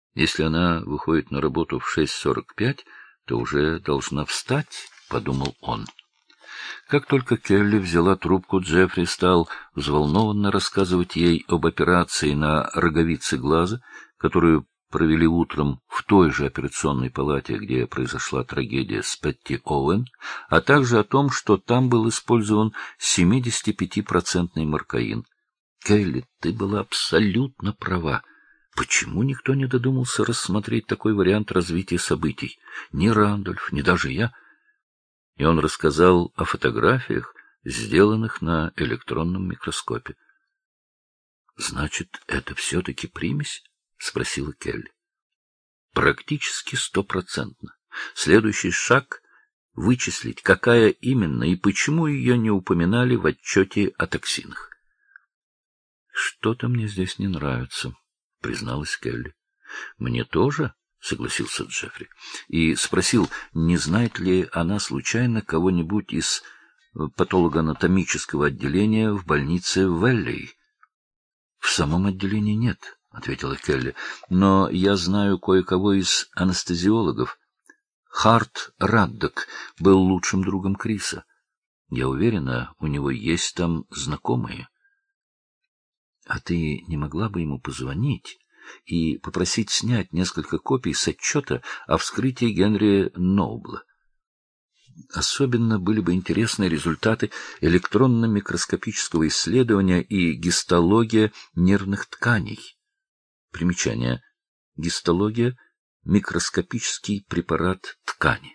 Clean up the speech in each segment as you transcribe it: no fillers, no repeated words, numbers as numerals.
Если она выходит на работу в 6:45, то уже должна встать, — подумал он. Как только Келли взяла трубку, Джеффри стал взволнованно рассказывать ей об операции на роговице глаза, которую провели утром в той же операционной палате, где произошла трагедия с Петти Оуэн, а также о том, что там был использован 75% маркаин. Келли, ты была абсолютно права. Почему никто не додумался рассмотреть такой вариант развития событий? Ни Рандольф, ни даже я. И он рассказал о фотографиях, сделанных на электронном микроскопе. — Значит, это все-таки примесь? — спросила Келли. — Практически 100%. Следующий шаг — вычислить, какая именно и почему ее не упоминали в отчете о токсинах. — Что-то мне здесь не нравится, — призналась Келли. — Мне тоже, — согласился Джеффри, и спросил, не знает ли она случайно кого-нибудь из патологоанатомического отделения в больнице Вэллей. — В самом отделении нет, — ответила Келли, — но я знаю кое-кого из анестезиологов. Харт Раддок был лучшим другом Криса. Я уверена, у него есть там знакомые. — А ты не могла бы ему позвонить и попросить снять несколько копий с отчета о вскрытии Генри Нобла? Особенно были бы интересны результаты электронно-микроскопического исследования и гистология нервных тканей. Примечание. Гистология — микроскопический препарат ткани.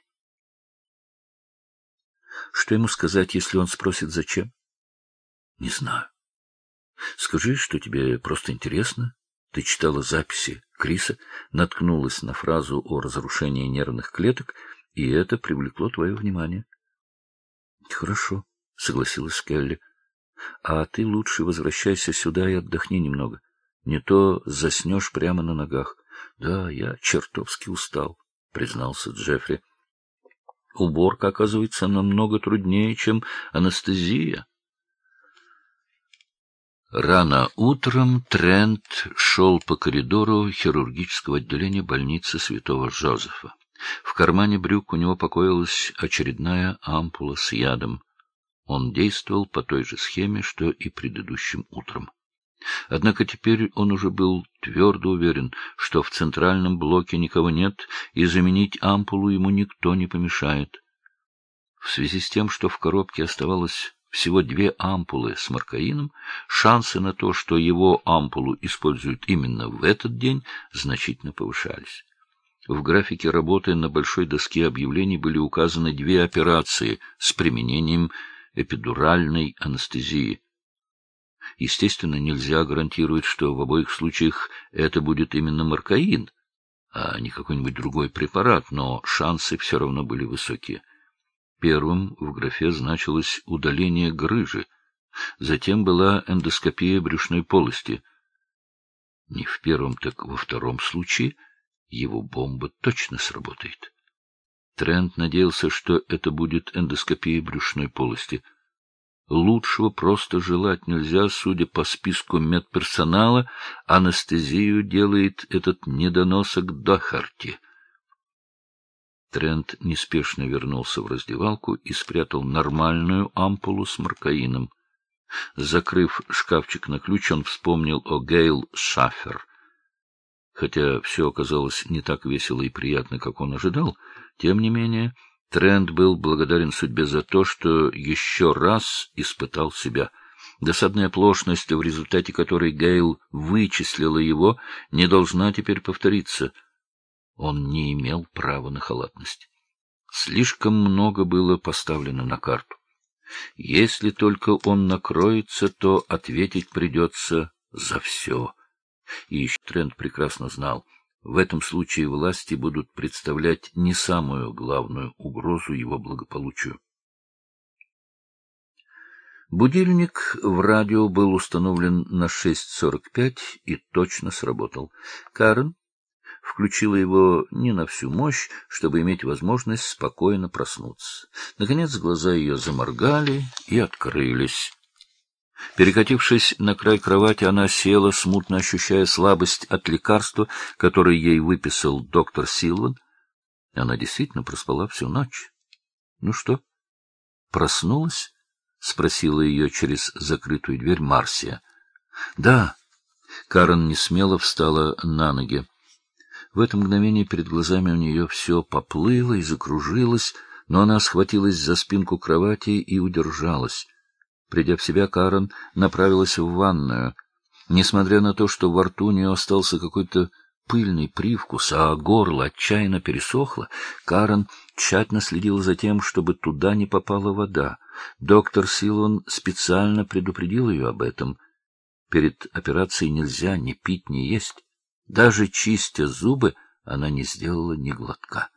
Что ему сказать, если он спросит, зачем? Не знаю. Скажи, что тебе просто интересно. Ты читала записи Криса, наткнулась на фразу о разрушении нервных клеток, и это привлекло твое внимание. — Хорошо, — согласилась Келли. — А ты лучше возвращайся сюда и отдохни немного. Не то заснешь прямо на ногах. — Да, я чертовски устал, — признался Джеффри. — Уборка, оказывается, намного труднее, чем анестезия. Рано утром Трент шел по коридору хирургического отделения больницы Святого Жозефа. В кармане брюк у него покоилась очередная ампула с ядом. Он действовал по той же схеме, что и предыдущим утром. Однако теперь он уже был твердо уверен, что в центральном блоке никого нет, и заменить ампулу ему никто не помешает. В связи с тем, что в коробке оставалось всего 2 ампулы с маркаином, шансы на то, что его ампулу используют именно в этот день, значительно повышались. В графике работы на большой доске объявлений были указаны 2 операции с применением эпидуральной анестезии. Естественно, нельзя гарантировать, что в обоих случаях это будет именно маркаин, а не какой-нибудь другой препарат, но шансы все равно были высокие. Первым в графе значилось удаление грыжи, затем была эндоскопия брюшной полости. Не в первом, так во втором случае его бомба точно сработает. Трент надеялся, что это будет эндоскопия брюшной полости. Лучшего просто желать нельзя, судя по списку медперсонала, анестезию делает этот недоносок Дохарти. Трент неспешно вернулся в раздевалку и спрятал нормальную ампулу с маркаином. Закрыв шкафчик на ключ, он вспомнил о Гейл Шаффер. Хотя все оказалось не так весело и приятно, как он ожидал, тем не менее Трент был благодарен судьбе за то, что еще раз испытал себя. Досадная оплошность, в результате которой Гейл вычислила его, не должна теперь повториться. Он не имел права на халатность. Слишком много было поставлено на карту. Если только он накроется, то ответить придется за все. И еще Трент прекрасно знал, в этом случае власти будут представлять не самую главную угрозу его благополучию. Будильник в радио был установлен на 6:45 и точно сработал. Карен включила его не на всю мощь, чтобы иметь возможность спокойно проснуться. Наконец глаза ее заморгали и открылись. Перекатившись на край кровати, она села, смутно ощущая слабость от лекарства, которое ей выписал доктор Силван. Она действительно проспала всю ночь. — Ну что, проснулась? — спросила ее через закрытую дверь Марсия. — Да. Карен несмело встала на ноги. В это мгновение перед глазами у нее все поплыло и закружилось, но она схватилась за спинку кровати и удержалась. Придя в себя, Карен направилась в ванную. Несмотря на то, что во рту у нее остался какой-то пыльный привкус, а горло отчаянно пересохло, Карен тщательно следила за тем, чтобы туда не попала вода. Доктор Силван специально предупредил ее об этом. Перед операцией нельзя ни пить, ни есть. Даже чистя зубы, она не сделала ни глотка.